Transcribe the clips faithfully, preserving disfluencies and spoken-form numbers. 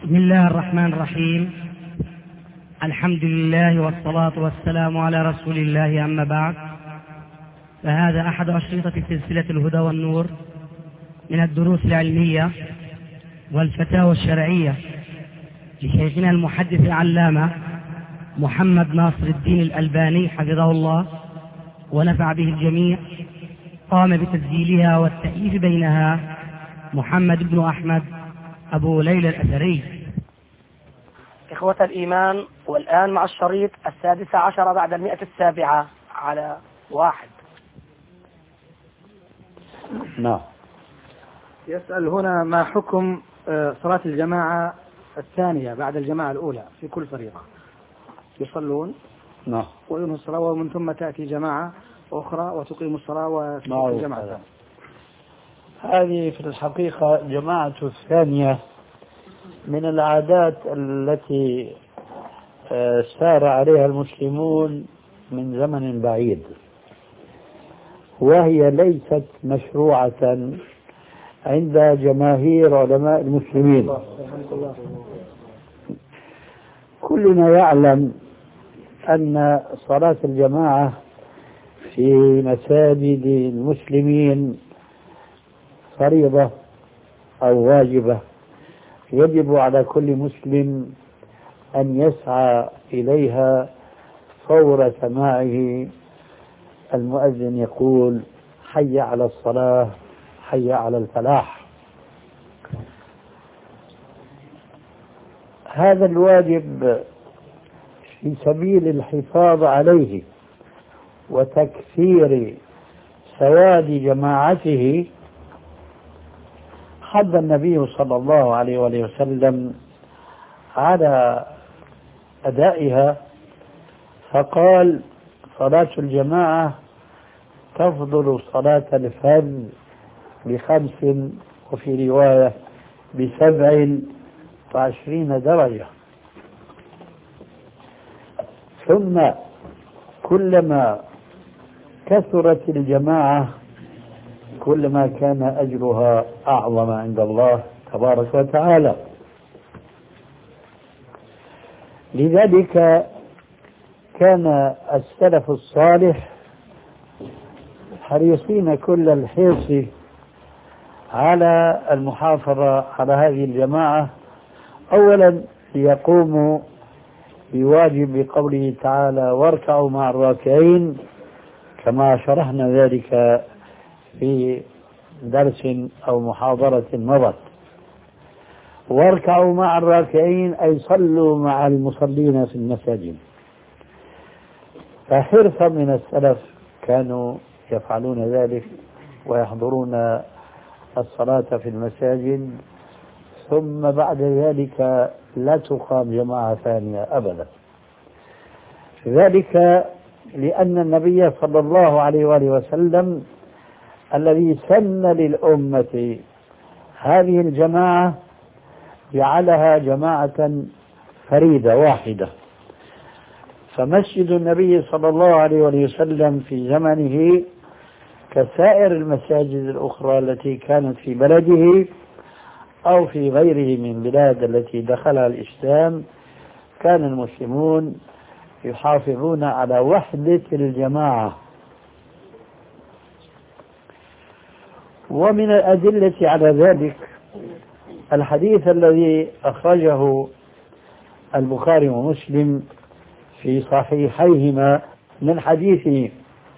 بسم الله الرحمن الرحيم. الحمد لله والصلاة والسلام على رسول الله، أما بعد، فهذا أحد أشرطة سلسلة الهدى والنور من الدروس العلمية والفتاوى الشرعية لشيخنا المحدث العلامة محمد ناصر الدين الألباني حفظه الله ونفع به الجميع. قام بتسجيلها والتأليف بينها محمد بن أحمد أبو ليلى الأثري. إخوة الإيمان، والآن مع الشريط السادس عشر بعد المئة السابعة على واحد. نعم. يسأل هنا: ما حكم صلاة الجماعة الثانية بعد الجماعة الأولى في كل فريضة؟ يصلون نعم وينهوا الصلاة ومن ثم تأتي جماعة أخرى وتقيم الصلاة وتقيم جماعة. هذه في الحقيقة جماعة الثانية من العادات التي سار عليها المسلمون من زمن بعيد، وهي ليست مشروعة عند جماهير علماء المسلمين. كلنا يعلم أن صلاة الجماعة في مساجد المسلمين فريضة أو واجبة، يجب على كل مسلم أن يسعى إليها فور سماعه المؤذن يقول: حي على الصلاة، حي على الفلاح. هذا الواجب في سبيل الحفاظ عليه وتكثير سواد جماعته حث النبي صلى الله عليه وآله وسلم على أدائها، فقال: صلاة الجماعة تفضل صلاة الفرد بخمس، وفي رواية بسبع وعشرين درجة. ثم كلما كثرت الجماعة كلما كان أجرها أعظم عند الله تبارك وتعالى. لذلك كان السلف الصالح حريصين كل الحرص على المحافظة على هذه الجماعة، أولا ليقوموا بواجب قوله تعالى: واركعوا مع الراكعين، كما شرحنا ذلك في درس أو محاضرة مضت. واركعوا مع الراكعين أي صلوا مع المصلين في المساجد. فحرصا من السلف كانوا يفعلون ذلك ويحضرون الصلاة في المساجد، ثم بعد ذلك لا تقام جماعة ثانية أبدا. ذلك لأن النبي صلى الله عليه وآله وسلم الذي سن للأمة هذه الجماعة جعلها جماعة فريدة واحدة. فمسجد النبي صلى الله عليه وسلم في زمنه كسائر المساجد الأخرى التي كانت في بلده أو في غيره من بلاد التي دخلها الإسلام، كان المسلمون يحافظون على وحدة الجماعة. ومن الأدلة على ذلك الحديث الذي أخرجه البخاري ومسلم في صحيحيهما من حديث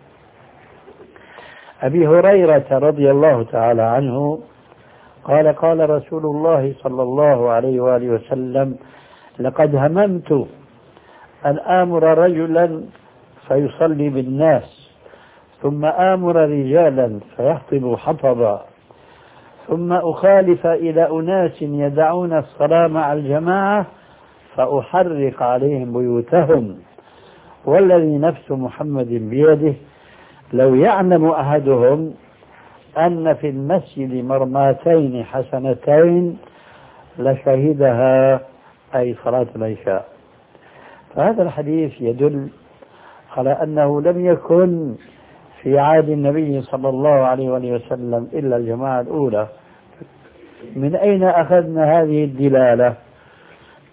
أبي هريرة رضي الله تعالى عنه قال: قال رسول الله صلى الله عليه وآله وسلم: لقد هممت أن آمر رجلا فيصلي بالناس، ثم آمر رجالا فيحطب حطبا، ثم أخالف إلى أناس يدعون الصلاة مع الجماعة فأحرق عليهم بيوتهم، والذي نفس محمد بيده لو يعلم أحدهم أن في المسجد مرماتين حسنتين لشهدها، أي صلاة العشاء. فهذا الحديث يدل على أنه لم يكن في عهد النبي صلى الله عليه وسلم إلا الجماعة الأولى. من أين أخذنا هذه الدلالة؟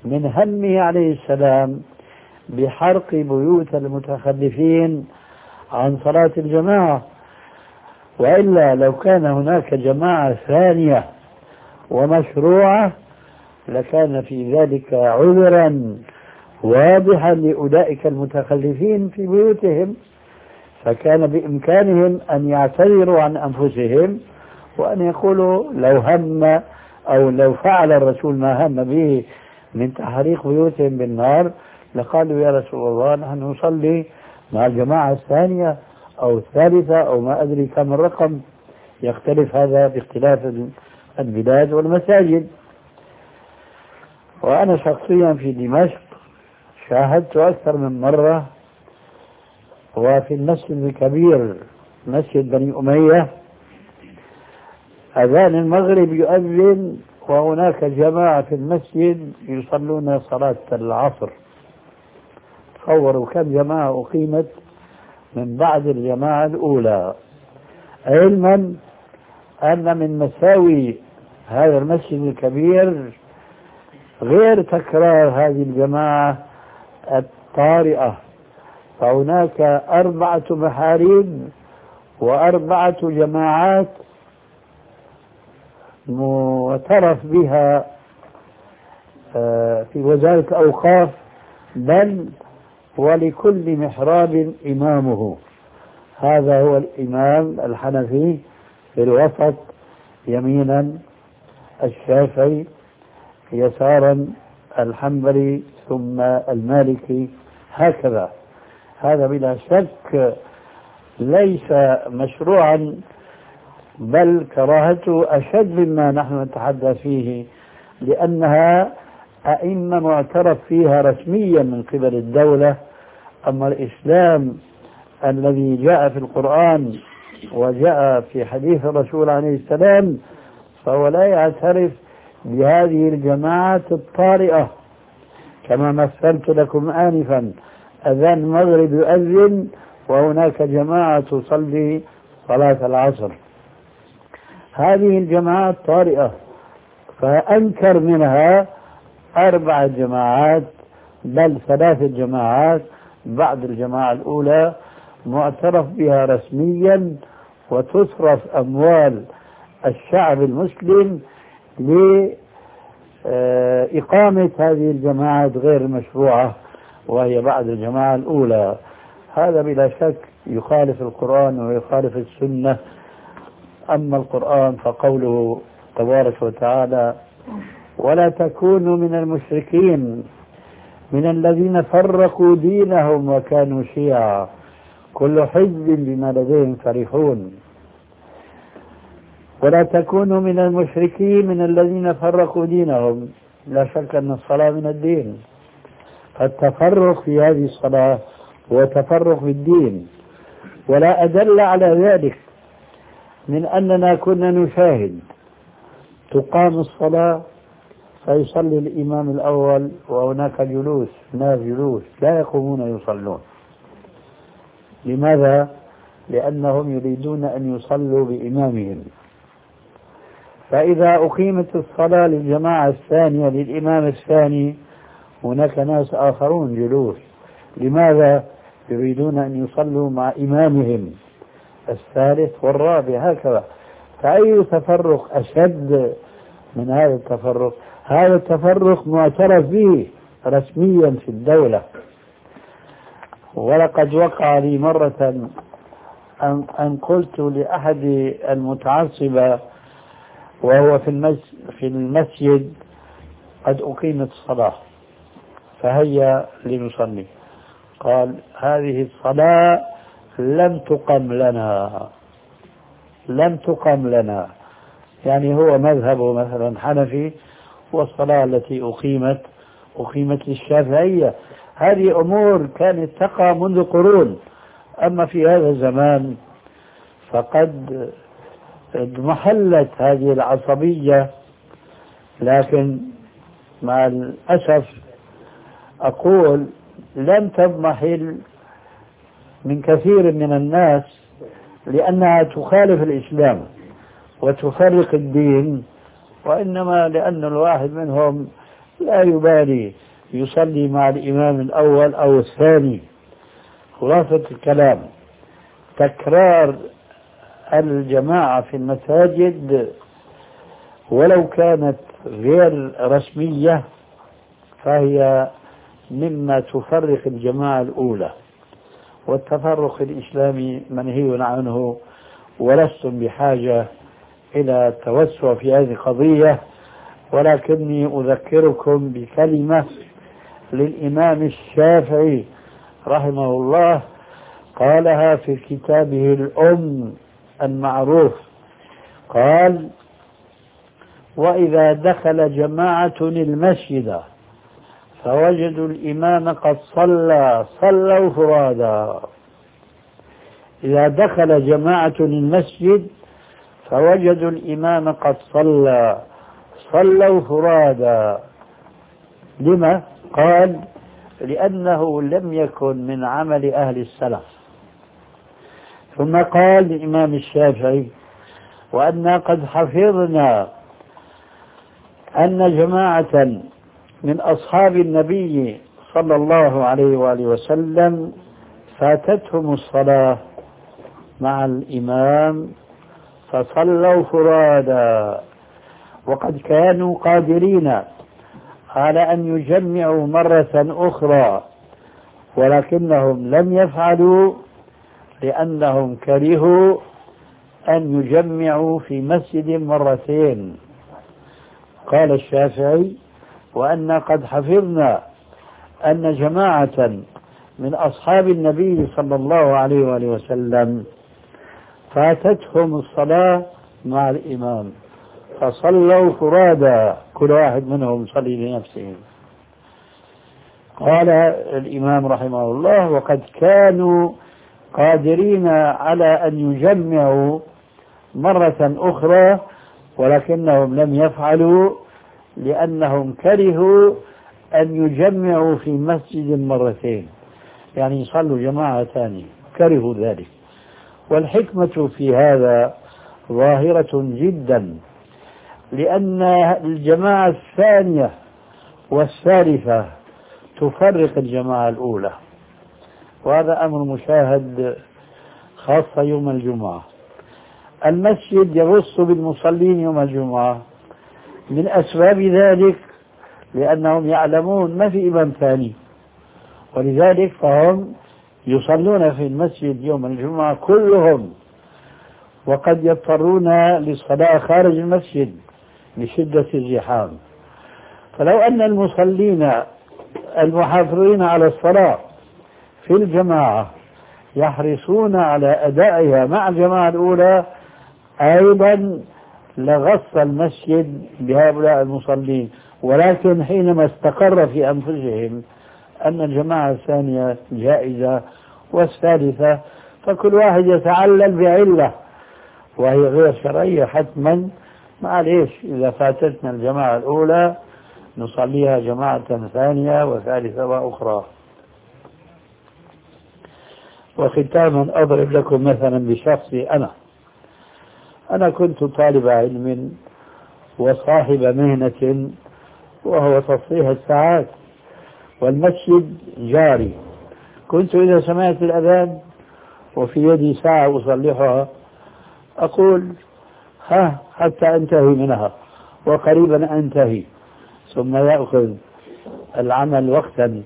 من همه عليه السلام بحرق بيوت المتخلفين عن صلاة الجماعة. وإلا لو كان هناك جماعة ثانية ومشروعة لكان في ذلك عذرا واضحا لأولئك المتخلفين في بيوتهم، فكان بإمكانهم أن يعتذروا عن أنفسهم وأن يقولوا لو هم أو لو فعل الرسول ما هم به من تحريق بيوتهم بالنار لقالوا يا رسول الله نحن نصلي مع الجماعة الثانية أو الثالثة أو ما أدري كم الرقم، يختلف هذا باختلاف البلاد والمساجد. وأنا شخصيا في دمشق شاهدت أكثر من مرة، وفي المسجد الكبير مسجد بني أمية أذان المغرب يؤذن وهناك جماعة في المسجد يصلون صلاة العصر. تصوروا كم جماعة أقيمت من بعد الجماعة الأولى، علما أن من مساوي هذا المسجد الكبير غير تكرار هذه الجماعة الطارئة، فهناك أربعة محاريب وأربعة جماعات معترف بها في وزارة الأوقاف، بل ولكل محراب إمامه. هذا هو الإمام الحنفي في الوسط يمينا، الشافعي يسارا، الحنبلي ثم المالكي، هكذا. هذا بلا شك ليس مشروعا، بل كراهته أشد مما نحن نتحدث فيه، لأنها أئمة معترف فيها رسميا من قبل الدولة. أما الإسلام الذي جاء في القرآن وجاء في حديث الرسول عليه السلام فهو لا يعترف بهذه الجماعات الطارئة. كما مثلت لكم آنفا، أذان المغرب يؤذن وهناك جماعة تصلي صلاة العصر، هذه الجماعات طارئة، فأنكر منها أربع جماعات بل ثلاث جماعات بعد الجماعة الأولى معترف بها رسميا، وتصرف أموال الشعب المسلم لإقامة هذه الجماعات غير المشروعة وهي بعد الجماعة الأولى. هذا بلا شك يخالف القرآن ويخالف السنة. أما القرآن فقوله تبارك وتعالى ولا تكونوا من المشركين من الذين فرقوا دينهم وكانوا شيعا كل حزب بما لديهم فرحون. ولا تكونوا من المشركين من الذين فرقوا دينهم، لا شك أن الصلاة من الدين، فالتفرق في هذه الصلاة هو تفرق في الدين. ولا أدل على ذلك من أننا كنا نشاهد تقام الصلاة فيصلي الإمام الأول وهناك جلوس، ناس جلوس لا يقومون يصلون. لماذا؟ لأنهم يريدون أن يصلوا بإمامهم. فإذا أقيمت الصلاة للجماعة الثانية للإمام الثاني هناك ناس آخرون جلوس. لماذا؟ يريدون أن يصلوا مع إمامهم الثالث والرابع، هكذا. فأي تفرق أشد من هذا التفرق؟ هذا التفرق معترف به رسميا في الدولة. ولقد وقع لي مرة أن, أن قلت لأحد المتعصبة وهو في, في المسجد قد أقيمت الصلاة فهيا لنصلي، قال هذه الصلاة لم تقم لنا لم تقم لنا يعني هو مذهبه مثلا حنفي، والصلاة التي أقيمت أقيمت للشافعية. هذه أمور كانت تقع منذ قرون. أما في هذا الزمان فقد اضمحلت هذه العصبية، لكن مع الأسف أقول لم تضمحل من كثير من الناس لأنها تخالف الإسلام وتفرق الدين، وإنما لأن الواحد منهم لا يبالي يصلي مع الإمام الأول أو الثاني. خلاصة الكلام تكرار الجماعة في المساجد ولو كانت غير رسمية فهي مما تفرق الجماعة الأولى، والتفرق الإسلامي منهي عنه، ولستم بحاجة إلى التوسع في هذه القضية. ولكني أذكركم بكلمة للإمام الشافعي رحمه الله قالها في كتابه الأم المعروف، قال: وإذا دخل جماعة المسجد فوجدوا الإمام قد صلى صلوا فرادا. إذا دخل جماعة المسجد فوجدوا الإمام قد صلى صلوا فرادا. لما؟ قال: لأنه لم يكن من عمل أهل السلف. ثم قال الإمام الشافعي: وأنا قد حفظنا أن جماعة من أصحاب النبي صلى الله عليه وآله وسلم فاتتهم الصلاة مع الإمام فصلوا فرادا، وقد كانوا قادرين على أن يجمعوا مرة أخرى ولكنهم لم يفعلوا لأنهم كرهوا أن يجمعوا في مسجد مرتين. قال الشافعي: وأن قد حفظنا أن جماعة من أصحاب النبي صلى الله عليه وآله وسلم فاتتهم الصلاة مع الإمام فصلوا فرادا، كل واحد منهم يصلي لنفسه. قال الإمام رحمه الله: وقد كانوا قادرين على أن يجمعوا مرة أخرى ولكنهم لم يفعلوا لأنهم كرهوا أن يجمعوا في مسجد مرتين، يعني يصلوا جماعة ثانية، كرهوا ذلك. والحكمة في هذا ظاهرة جدا، لأن الجماعة الثانية والثالثة تفرق الجماعة الأولى، وهذا أمر مشاهد خاصة يوم الجمعة. المسجد يغص بالمصلين يوم الجمعة من أسباب ذلك لأنهم يعلمون ما في إمام ثاني، ولذلك فهم يصلون في المسجد يوم الجمعة كلهم، وقد يضطرون للصلاة خارج المسجد لشدة الزحام. فلو أن المصلين المحافظين على الصلاة في الجماعة يحرصون على أدائها مع الجماعة الأولى أيضا لغص المسجد بهؤلاء المصلين، ولكن حينما استقر في أنفسهم أن الجماعة الثانية جائزة والثالثة فكل واحد يتعلل بعلة وهي غير شرعية حتما، معليش إذا فاتتنا الجماعة الأولى نصليها جماعة ثانية وثالثة وأخرى. وختاما أضرب لكم مثلا بشخصي أنا أنا كنت طالب علم وصاحب مهنة وهو تصليح الساعات، والمسجد جاري. كنت إذا سمعت الأذان وفي يدي ساعة أصلحها أقول ها حتى أنتهي منها، وقريبا أنتهي، ثم يأخذ العمل وقتا،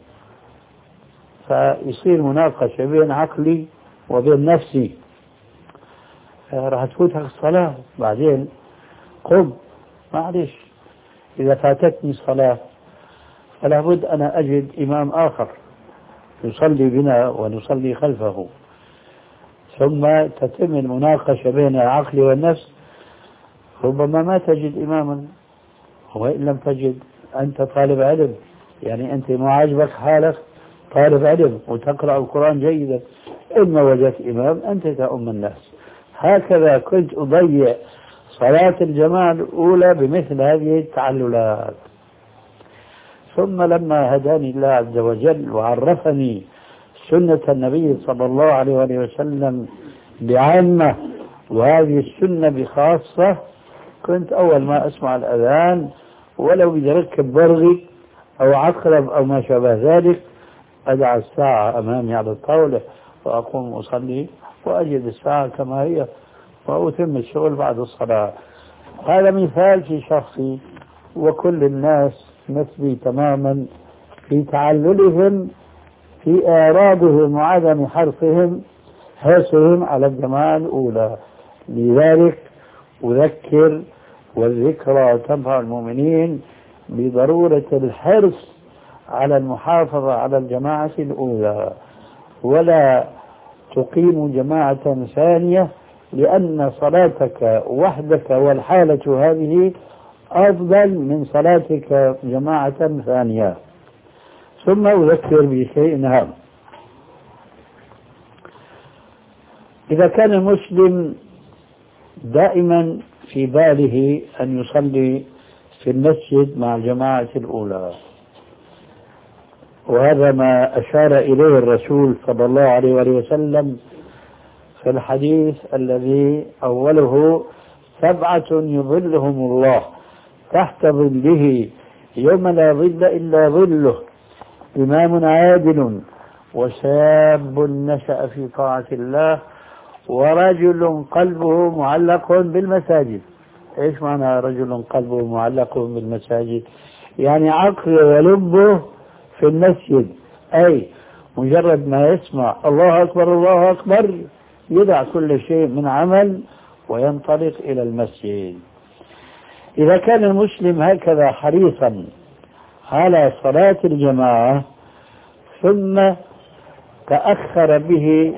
فيصير مناقشة بين عقلي وبين نفسي، راح تفوتك الصلاة بعدين قم، معلش إذا فاتتني الصلاة فلا بد أنا أجد إمام آخر يصلي بنا ونصلي خلفه، ثم تتم المناقشة بين العقل والنفس. ربما ما تجد إماما، وإن لم تجد أنت طالب علم، يعني أنت ما عجبك حالك طالب علم وتقرأ القرآن جيدا، إما وجدت إمام أنت تأم الناس. هكذا كنت أضيع صلاة الجماعة الأولى بمثل هذه التعللات. ثم لما هداني الله عز وجل وعرفني سنة النبي صلى الله عليه وسلم بعامة وهذه السنة بخاصة، كنت أول ما أسمع الأذان ولو بدي أركب برغي أو عقرب أو ما شابه ذلك، أدع الساعة أمامي على الطاولة وأقوم أصلي وأجد الساعة كما هي وأتم الشغل بعد الصلاة. هذا مثال في شخصي، وكل الناس مثلي تماما في تعللهم في إعراضهم وعدم حرصهم حرصهم على الجماعة الأولى. لذلك أذكر، والذكرى تنفع المؤمنين، بضرورة الحرص على المحافظة على الجماعة الأولى، ولا تقيم جماعة ثانية، لأن صلاتك وحدك والحالة هذه أفضل من صلاتك جماعة ثانية. ثم أذكر بشيء هام: إذا كان المسلم دائما في باله أن يصلي في المسجد مع الجماعة الأولى، وهذا ما أشار إليه الرسول صلى الله عليه وسلم في الحديث الذي أوله: سبعة يظلهم الله تحت ظله يوم لا ظل إلا ظله، إمام عادل، وشاب نشأ في طاعة الله، ورجل قلبه معلق بالمساجد. إيش معنى رجل قلبه معلق بالمساجد؟ يعني عقله ولبه في المسجد، أي مجرد ما يسمع الله أكبر الله أكبر يدع كل شيء من عمل وينطلق إلى المسجد. إذا كان المسلم هكذا حريصا على صلاة الجماعة ثم تأخر به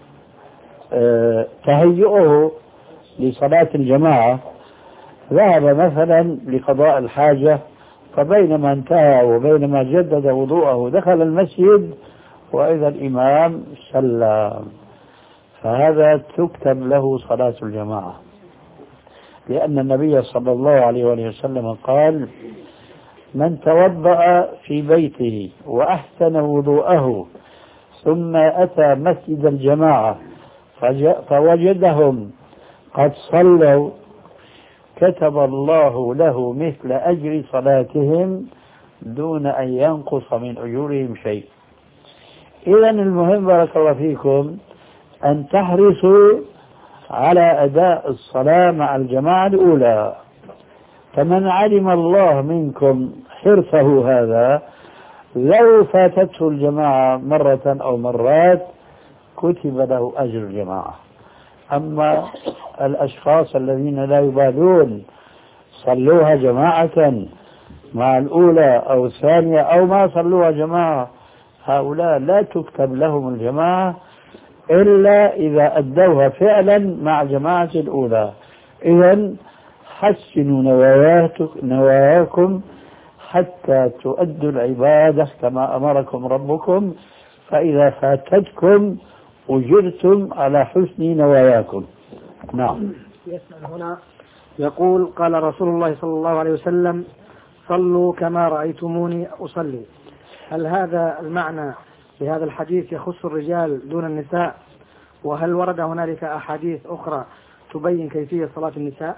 تهيئه لصلاة الجماعة، ذهب مثلا لقضاء الحاجة، فبينما انتهى وبينما جدد وضوءه دخل المسجد وإذا الإمام سلم، فهذا تكتب له صلاة الجماعة، لأن النبي صلى الله عليه وسلم قال: من توضأ في بيته وأحسن وضوءه ثم أتى مسجد الجماعة فوجدهم قد صلوا كتب الله له مثل أجر صلاتهم دون أن ينقص من أجورهم شيء. إذا المهم بارك الله فيكم أن تحرصوا على أداء الصلاة مع الجماعة الأولى، فمن علم الله منكم حرصه هذا لو فاتته الجماعة مرة أو مرات كتب له أجر الجماعة. أما الأشخاص الذين لا يبالون صلوها جماعة مع الأولى أو الثانية أو ما صلوها جماعة، هؤلاء لا تكتب لهم الجماعة إلا إذا أدوها فعلا مع جماعة الأولى. إذن حسنوا نواياكم حتى تؤدوا العبادة كما أمركم ربكم، فإذا فاتتكم أجرتم على حسن نواياكم. نعم. يسأل هنا يقول: قال رسول الله صلى الله عليه وسلم: صلوا كما رأيتموني أصلي. هل هذا المعنى لهذا الحديث يخص الرجال دون النساء؟ وهل ورد هنالك أحاديث أخرى تبين كيفية صلاة النساء؟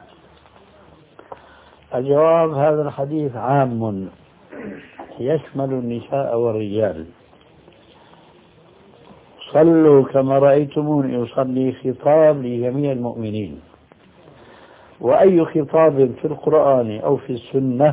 الجواب: هذا الحديث عام يشمل النساء والرجال. صلوا كما رأيتموني أصلي خطاب لجميع المؤمنين، وأي خطاب في القرآن أو في السنة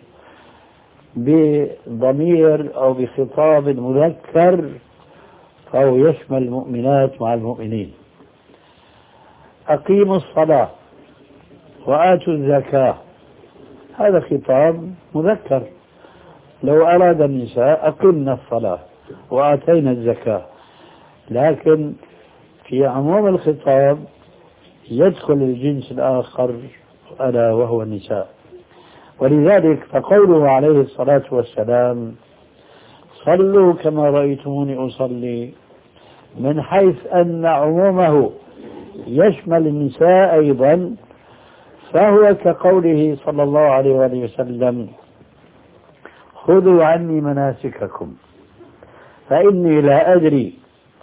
بضمير أو بخطاب مذكر فهو يشمل المؤمنات مع المؤمنين. أقيموا الصلاة وآتوا الزكاة، هذا خطاب مذكر. لو أراد النساء أقمنا الصلاة وآتينا الزكاة، لكن في عموم الخطاب يدخل الجنس الآخر ألا وهو النساء. ولذلك فقوله عليه الصلاة والسلام: صلوا كما رأيتموني أصلي، من حيث أن عمومه يشمل النساء أيضا، فهو كقوله صلى الله عليه وآله وسلم: خذوا عني مناسككم فإني لا أدري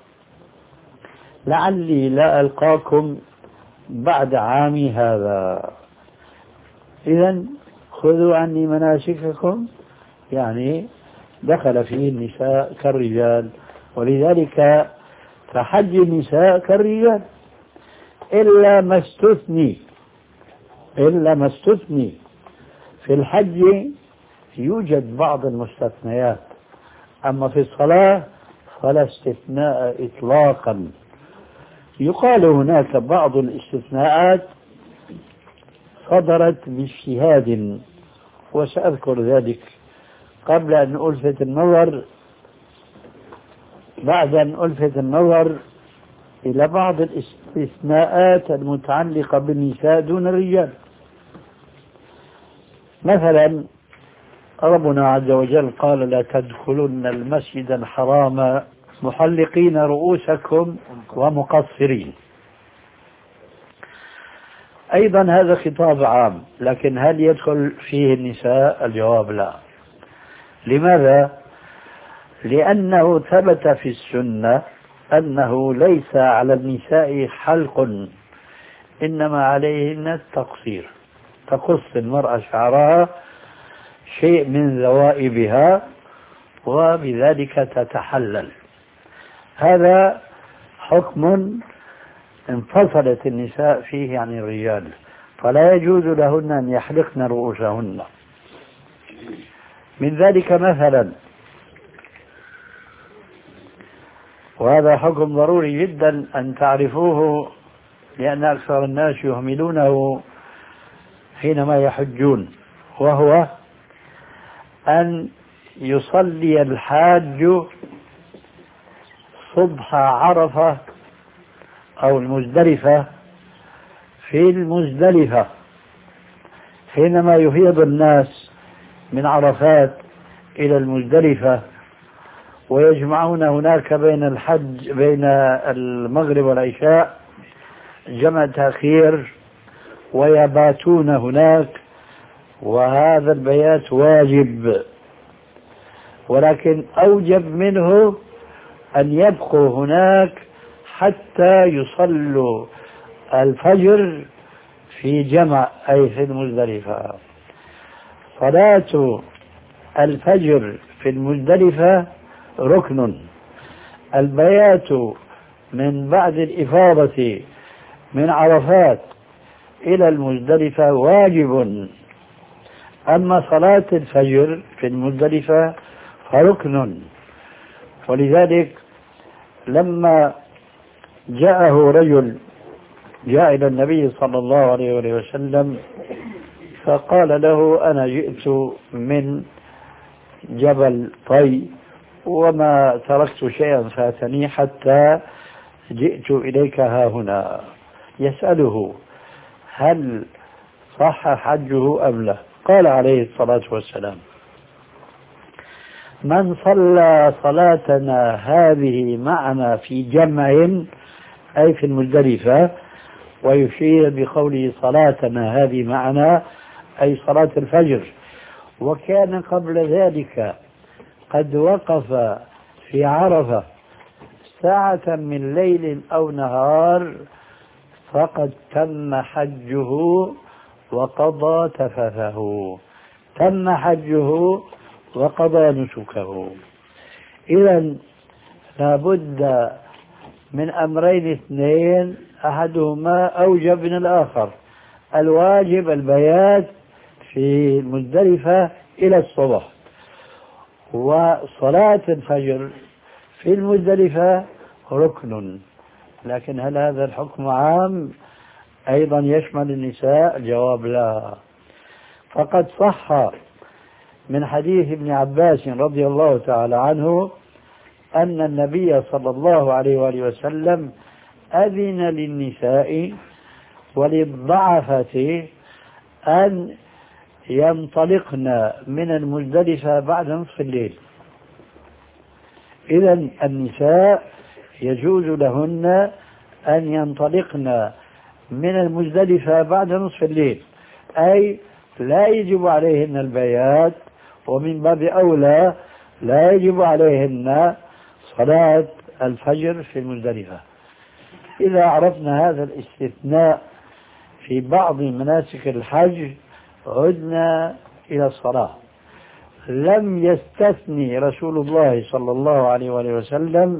لعلي لا ألقاكم بعد عامي هذا. إذن خذوا عني مناسككم يعني دخل فيه النساء كالرجال، ولذلك فحج النساء كالرجال إلا ما استثني إلا ما استثني في الحج يوجد بعض المستثنيات، أما في الصلاة فلا استثناء إطلاقا. يقال هناك بعض الاستثناءات صدرت باجتهاد، وسأذكر ذلك قبل أن ألفت النظر بعد أن ألفت النظر إلى بعض الاستثناءات المتعلقة بالنساء دون الرجال. مثلا ربنا عز وجل قال: لا تدخلن المسجد الحرام محلقين رؤوسكم ومقصرين. أيضا هذا خطاب عام، لكن هل يدخل فيه النساء؟ الجواب لا. لماذا؟ لأنه ثبت في السنة أنه ليس على النساء حلق، إنما عليهن التقصير، تقص المرأة شعرها شيء من ذوائبها وبذلك تتحلل. هذا حكم انفصلت النساء فيه عن الرجال، فلا يجوز لهن أن يحلقن رؤوسهن. من ذلك مثلا، وهذا حكم ضروري جدا أن تعرفوه لأن أكثر الناس يهملونه حينما يحجون، وهو أن يصلي الحاج صبح عرفة أو المزدلفة في المزدلفة حينما يفيض الناس من عرفات إلى المزدلفة ويجمعون هناك بين الحج بين المغرب والعشاء جمع تأخير ويباتون هناك، وهذا البيات واجب، ولكن أوجب منه أن يبقوا هناك حتى يصلوا الفجر في جمع أي في المزدلفة. صلاة الفجر في المزدلفة ركن، البيات من بعد الإفاضة من عرفات إلى المزدلفة واجب، أما صلاة الفجر في المزدلفة فركن. ولذلك لما جاءه رجل جاء إلى النبي صلى الله عليه وسلم فقال له: أنا جئت من جبل طي وما تركت شيئا فاتني حتى جئت إليك ها هنا. يسأله: هل صح حجه أم لا؟ قال عليه الصلاة والسلام: من صلى صلاتنا هذه معنا في جمع أي في المزدلفة، ويشير بقوله صلاتنا هذه معنا أي صلاة الفجر، وكان قبل ذلك قد وقف في عرفة ساعة من ليل أو نهار، فقد تم حجه وقضى تفثه، تم حجه وقضى نسكه. إذا لابد من أمرين اثنين، أحدهما أوجب من الآخر. الواجب البيات في المزدلفة إلى الصبح، وصلاة الفجر في المزدلفة ركن. لكن هل هذا الحكم عام أيضا يشمل النساء؟ الجواب لا. فقد صح من حديث ابن عباس رضي الله تعالى عنه أن النبي صلى الله عليه وآله وسلم أذن للنساء وللضعفة أن ينطلقن من المزدلفة بعد نصف الليل. إذا النساء يجوز لهن أن ينطلقن من المزدلفة بعد نصف الليل، أي لا يجب عليهن البيات، ومن باب أولى لا يجب عليهن صلاة الفجر في المزدلفة. إذا عرفنا هذا الاستثناء في بعض مناسك الحج عدنا إلى الصلاة. لم يستثني رسول الله صلى الله عليه وآله وسلم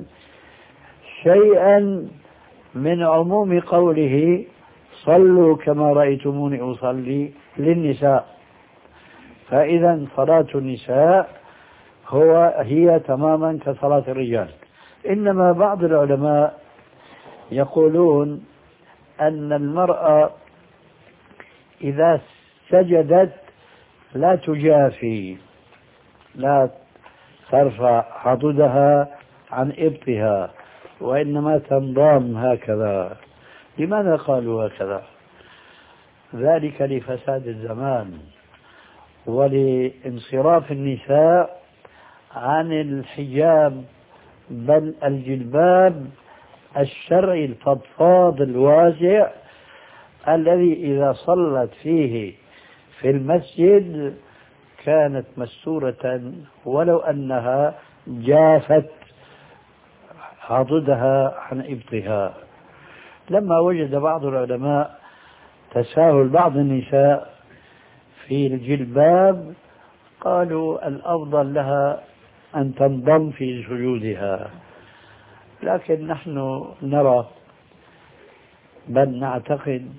شيئا من عموم قوله صلوا كما رأيتموني أصلي للنساء. فإذا صلاة النساء هو هي تماما كصلاة الرجال. إنما بعض العلماء يقولون أن المرأة إذا سجدت لا تجافي، لا ترفع حدودها عن إبطها، وإنما تنضم هكذا. لماذا قالوا هكذا؟ ذلك لفساد الزمان ولانصراف النساء عن الحجاب، بل الجلباب الشرعي الفضفاض الواسع الذي إذا صلت فيه في المسجد كانت مستورة ولو أنها جافت عضدها عن إبطها. لما وجد بعض العلماء تساهل بعض النساء في الجلباب قالوا الأفضل لها أن تنضم في سجودها. لكن نحن نرى بل نعتقد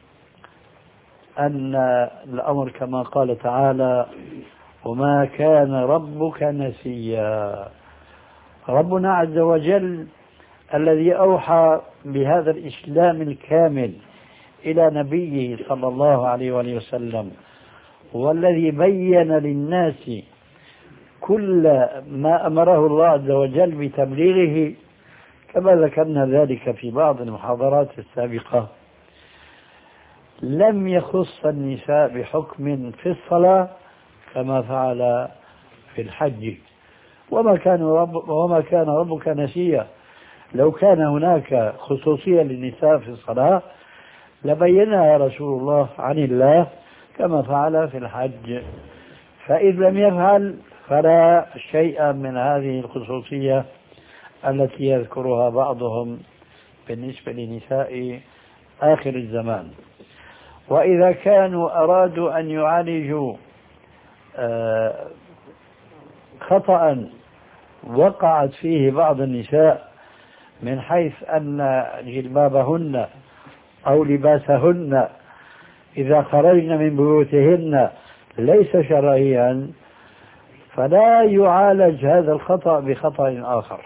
أن الأمر كما قال تعالى وما كان ربك نسيا. ربنا عز وجل الذي أوحى بهذا الإسلام الكامل إلى نبيه صلى الله عليه وآله وسلم، والذي بين للناس كل ما أمره الله عز وجل بتبليغه، كما ذكرنا ذلك في بعض المحاضرات السابقة، لم يخص النساء بحكم في الصلاة كما فعل في الحج. وما كان رب وما كان ربك نسيا. لو كان هناك خصوصية للنساء في الصلاة لبينها رسول الله عن الله كما فعل في الحج. فإذ لم يفعل فلا شيء من هذه الخصوصية التي يذكرها بعضهم بالنسبة لنساء آخر الزمان. وإذا كانوا أرادوا أن يعالجوا خطأ وقعت فيه بعض النساء من حيث أن جلبابهن أو لباسهن إذا خرجن من بيوتهن ليس شرعيا، فلا يعالج هذا الخطأ بخطأ آخر.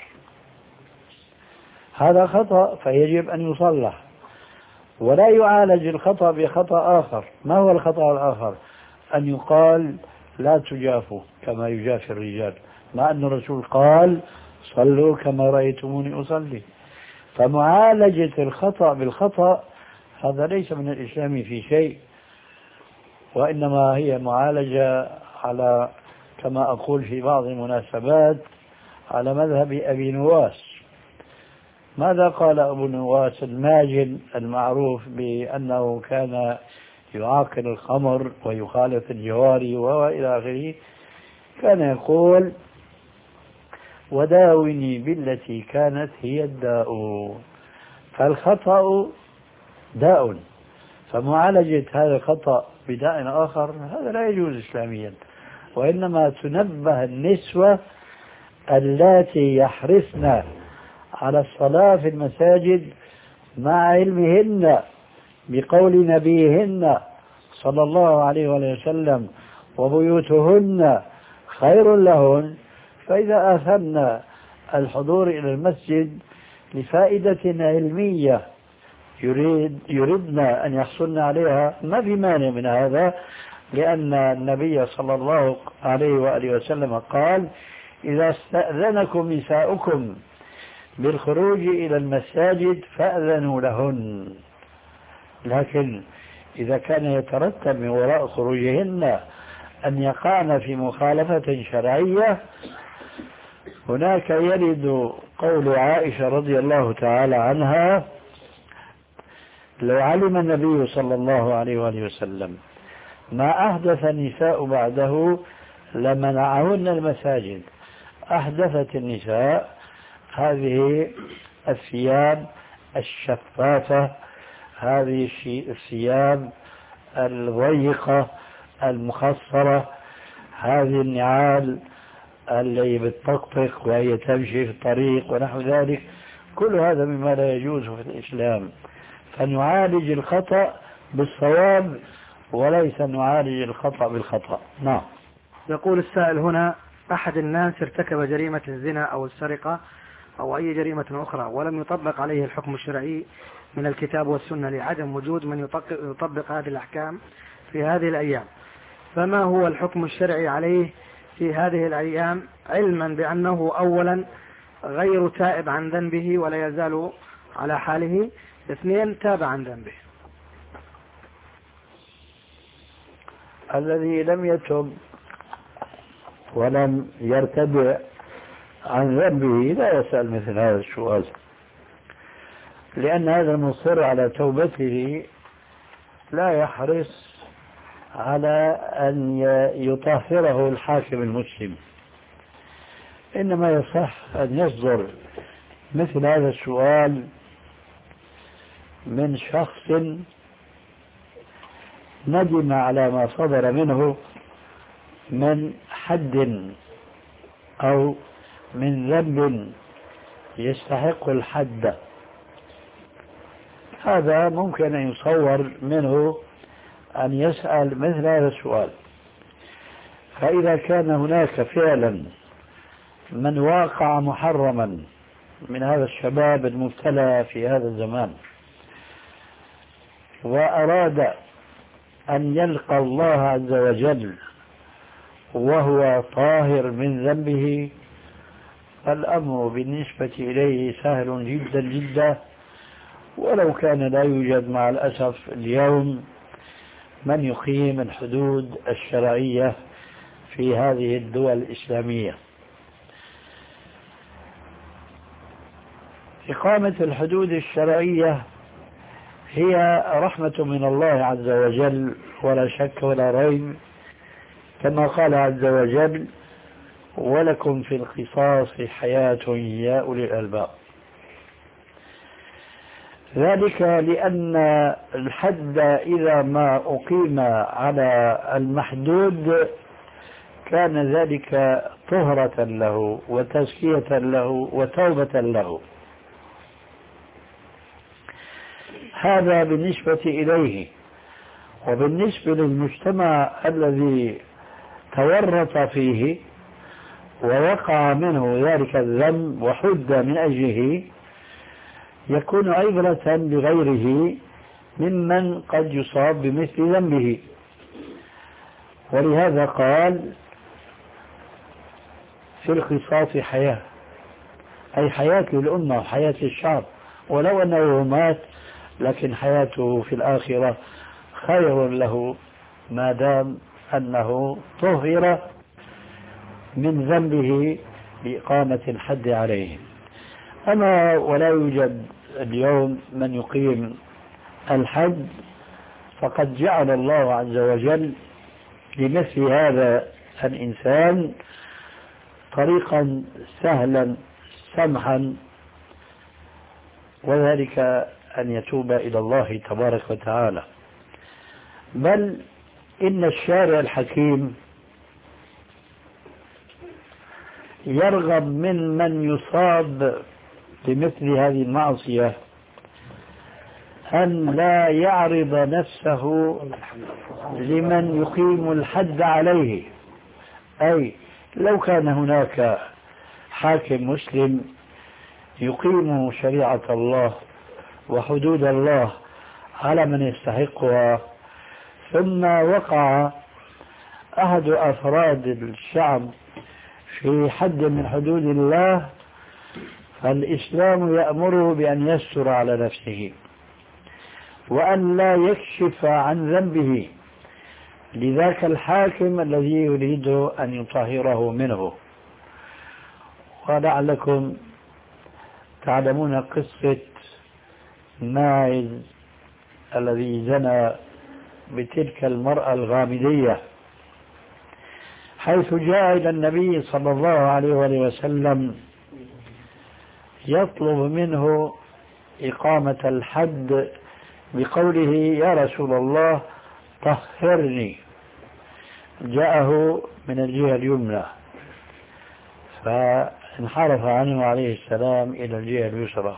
هذا خطأ فيجب أن يصلح، ولا يعالج الخطأ بخطأ آخر. ما هو الخطأ الآخر؟ أن يقال لا تجافوا كما يجافي الرجال، مع أن الرسول قال صلوا كما رأيتموني أصلي. فمعالجة الخطأ بالخطأ هذا ليس من الإسلام في شيء، وإنما هي معالجة على كما أقول في بعض المناسبات على مذهب أبي نواس. ماذا قال أبو نواس الماجن المعروف بأنه كان يعاقل الخمر ويخالف الجواري وإلى آخره؟ كان يقول وداوني بالتي كانت هي الداء. فالخطأ داء، فمعالجة هذا الخطأ بداء آخر هذا لا يجوز إسلاميا. وإنما تنبه النسوة اللاتي يحرصن على الصلاة في المساجد مع علمهن بقول نبيهن صلى الله عليه وسلم وبيوتهن خير لهن، فإذا آثرن الحضور إلى المسجد لفائدة علمية يريد يردن أن يحصلن عليها ما في مانع من هذا، لأن النبي صلى الله عليه وآله وسلم قال إذا استأذنكم نساؤكم بالخروج إلى المساجد فأذنوا لهن. لكن إذا كان يترتب من وراء خروجهن أن يقعن في مخالفة شرعية، هناك يرد قول عائشة رضي الله تعالى عنها لو علم النبي صلى الله عليه وآله وسلم ما أحدث النساء بعده لمنعهن المساجد. أحدثت النساء هذه الثياب الشفافة، هذه الثياب الضيقة المخصرة، هذه النعال اللي بتطقطق وهي تمشي في الطريق ونحو ذلك، كل هذا مما لا يجوز في الإسلام. فنعالج الخطأ بالصواب وليس نعالج الخطأ بالخطأ. نعم. يقول السائل هنا: أحد الناس ارتكب جريمة الزنا أو السرقة أو أي جريمة أخرى ولم يطبق عليه الحكم الشرعي من الكتاب والسنة لعدم وجود من يطبق هذه الأحكام في هذه الأيام، فما هو الحكم الشرعي عليه في هذه الأيام، علما بأنه أولا غير تائب عن ذنبه ولا يزال على حاله، اثنين تاب عن ذنبه؟ الذي لم يتب ولم يرتدع عن ذنبه لا يسأل مثل هذا السؤال، لأن هذا المصر على توبته لا يحرص على أن يطهره الحاكم المسلم، إنما يصح أن يصدر مثل هذا السؤال من شخص ندم على ما صدر منه من حد أو من ذنب يستحق الحد. هذا ممكن أن يصور منه أن يسأل مثل هذا السؤال. فإذا كان هناك فعلا من واقع محرما من هذا الشباب المبتلى في هذا الزمان وأراد أن يلقى الله عز وجل وهو طاهر من ذنبه، الأمر بالنسبة إليه سهل جدا جدا، ولو كان لا يوجد مع الأسف اليوم من يقيم الحدود الشرعية في هذه الدول الإسلامية. إقامة الحدود الشرعية هي رحمة من الله عز وجل ولا شك ولا ريب، كما قال عز وجل: ولكم في القصاص حياة يا أولي الألباب. ذلك لأن الحد إذا ما أقيم على المحدود كان ذلك طهرة له وتزكية له وتوبة له. هذا بالنسبة إليه. وبالنسبة للمجتمع الذي تورط فيه ووقع منه ذلك الذنب وحد من أجله، يكون عبرة لغيره ممن قد يصاب بمثل ذنبه. ولهذا قال: في القصاص حياة، أي حياة للأمة وحياة الشعب، ولو أنه مات لكن حياته في الآخرة خير له ما دام أنه طهر من ذنبه بإقامة الحد عليه. أما ولا يوجد اليوم من يقيم الحد، فقد جعل الله عز وجل لمثل هذا الإنسان طريقا سهلا سمحا، وذلك أن يتوب إلى الله تبارك وتعالى. بل إن الشارع الحكيم يرغب من من يصاب بمثل هذه المعصية أن لا يعرض نفسه لمن يقيم الحد عليه. أي لو كان هناك حاكم مسلم يقيم شريعة الله وحدود الله على من يستحقها، ثم وقع أحد أفراد الشعب في حد من حدود الله، فالإسلام يأمره بأن يستر على نفسه وأن لا يكشف عن ذنبه لذاك الحاكم الذي يريد أن يطهره منه. ولعلكم تعلمون قصة ماعز الذي زنى بتلك المرأة الغامدية، حيث جاء إلى النبي صلى الله عليه وسلم يطلب منه إقامة الحد بقوله: يا رسول الله طهرني. جاءه من الجهة اليمنى، فانحرف عنه عليه السلام إلى الجهة اليسرى.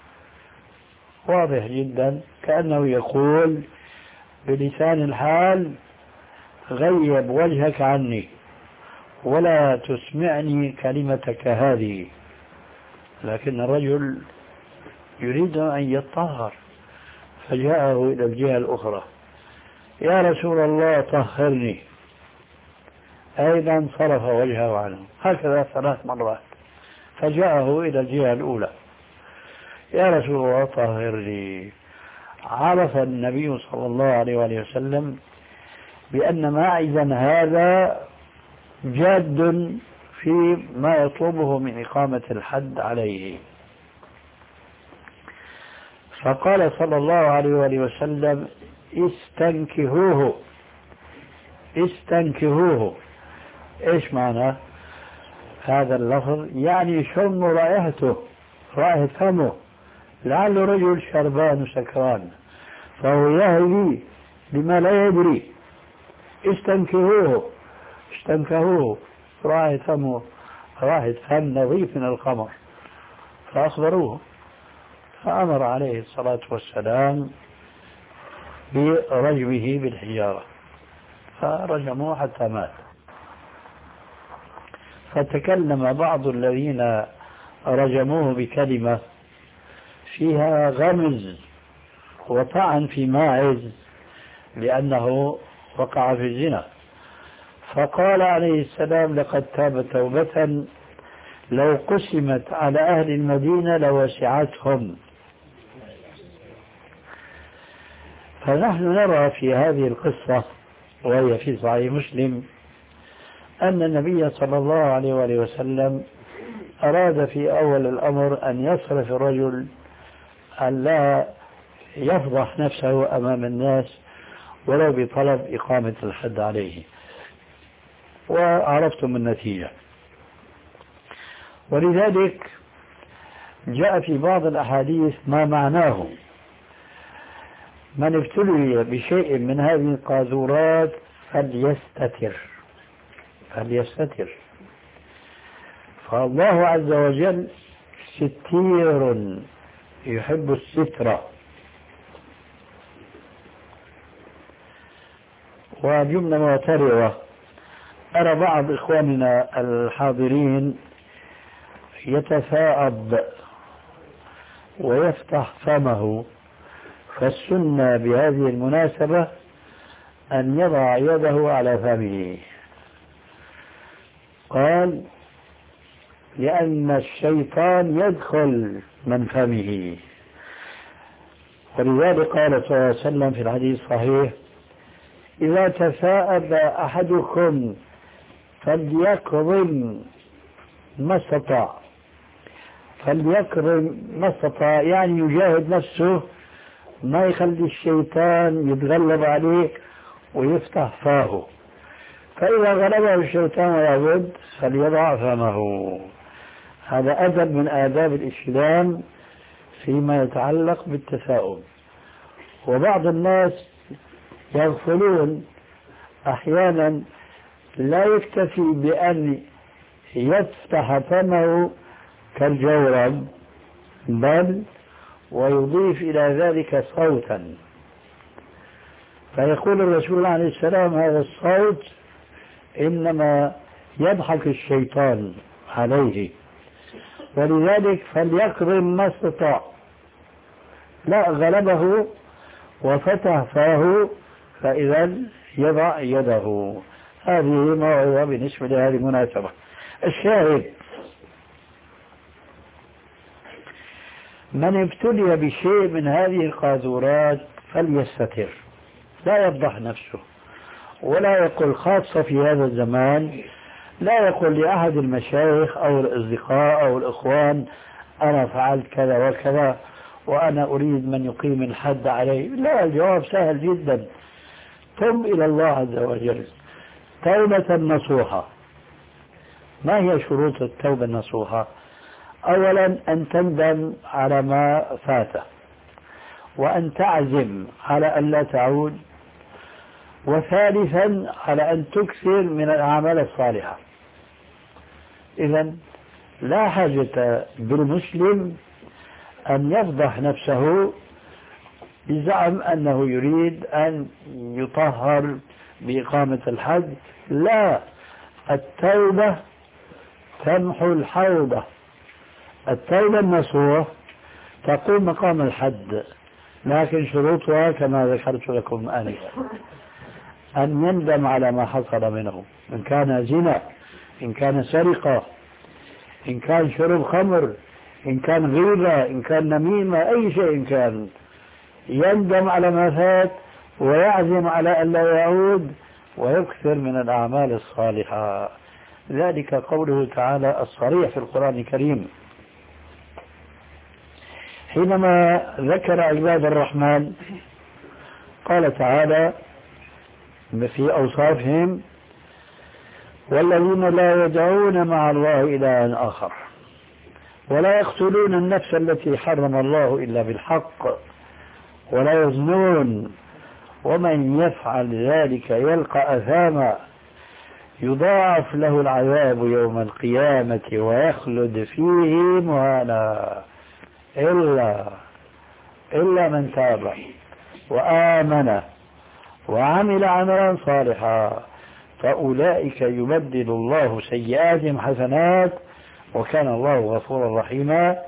واضح جدا، كأنه يقول بلسان الحال: غيب وجهك عني ولا تسمعني كلمتك هذه. لكن الرجل يريد أن يطهر، فجاءه إلى الجهة الأخرى: يا رسول الله طهرني. أيضا صرف وجهه عنه، هكذا ثلاث مرات، فجاءه إلى الجهة الأولى: يا رسول الله طهرني. عرف النبي صلى الله عليه وآله وسلم بأن ماعزا هذا جاد في ما يطلبه من إقامة الحد عليه، فقال صلى الله عليه وآله وسلم: استنكهوه. استنكهوه ايش معنى هذا اللفظ؟ يعني شم رائحته، رائحة فمه، لعله رجل شربان سكران فهو يهوي بما لا يدري. استنكهوه، استنكهوه، رائحة فمه رائحة فم نظيف من الخمر، فأخبروه، فأمر عليه الصلاة والسلام برجمه بالحجارة، فرجموه حتى مات. فتكلم بعض الذين رجموه بكلمة فيها غمز وطعن في ماعز لأنه وقع في الزنا، فقال عليه السلام: لقد تاب توبة لو قسمت على أهل المدينة لوسعتهم. فنحن نرى في هذه القصة، وهي في صحيح مسلم، أن النبي صلى الله عليه وآله وسلم أراد في أول الأمر أن يصرف الرجل أن لا يفضح نفسه أمام الناس ولو بطلب إقامة الحد عليه، وعرفتم النتيجة. ولذلك جاء في بعض الأحاديث ما معناه: من ابتلي بشيء من هذه القاذورات فليستتر، فليستتر. فالله عز وجل ستير يحب الستر. وجملة معترضة: أرى بعض إخواننا الحاضرين يتثاءب ويفتح فمه، فالسنة بهذه المناسبة أن يضع يده على فمه. قال: لأن الشيطان يدخل من فمه. ولذلك قال صلى الله عليه وسلم في الحديث الصحيح: إذا تثاءب أحدكم فليكظم ما استطاع. فليكظم ما استطاع يعني يجاهد نفسه، ما يخلي الشيطان يتغلب عليه ويفتح فاه. فإذا غلبه الشيطان ولا بد فليضع فمه. هذا أدب من آداب الإسلام فيما يتعلق بالتثاؤب. وبعض الناس يغفلون أحيانا، لا يكتفي بأن يفتح فمه كالجورب، بل ويضيف إلى ذلك صوتا، فيقول الرسول عليه السلام: هذا الصوت إنما يضحك الشيطان عليه، ولذلك فليكرم ما استطاع. لا، غلبه وفتح فاه، فإذا يضع يده. هذه موعظة بالنسبة لهذه المناسبة. الشاهد: من ابتلي بشيء من هذه القاذورات فليستتر، لا يفضح نفسه، ولا يقول، خاصة في هذا الزمان، لا يقول لأحد المشايخ أو الأصدقاء أو الإخوان: أنا فعلت كذا وكذا وأنا أريد من يقيم الحد عليه. لا، الجواب سهل جدا: تب إلى الله عز وجل توبة نصوحة. ما هي شروط التوبة النصوحة؟ أولا أن تندم على ما فات، وأن تعزم على أن لا تعود، وثالثا على أن تكثر من الأعمال الصالحة. إذن لا حاجة بالمسلم أن يفضح نفسه بزعم أنه يريد أن يطهر بإقامة الحد. لا، التوبة تمحو الحوضة. التوبة النصوح تقوم مقام الحد، لكن شروطها كما ذكرت لكم آنفا أن يندم على ما حصل منه، إن كان زنا، إن كان سرقة، إن كان شرب خمر، إن كان غيبة، إن كان نميمة، أي شيء كان، يندم على ما فات ويعزم على أن لا يعود ويكثر من الأعمال الصالحة. ذلك قوله تعالى الصريح في القرآن الكريم حينما ذكر عباد الرحمن قال تعالى في أوصافهم: والذين لا يدعون مع الله إلها آخر ولا يقتلون النفس التي حرم الله إلا بالحق ولا يزنون ومن يفعل ذلك يلقى أثاما يضاعف له العذاب يوم القيامة ويخلد فيه مهانا إلا إلا من تاب وآمن وعمل عملا صالحا فأولئك يبدل الله سيئاتهم حسنات وكان الله غفورا رحيما.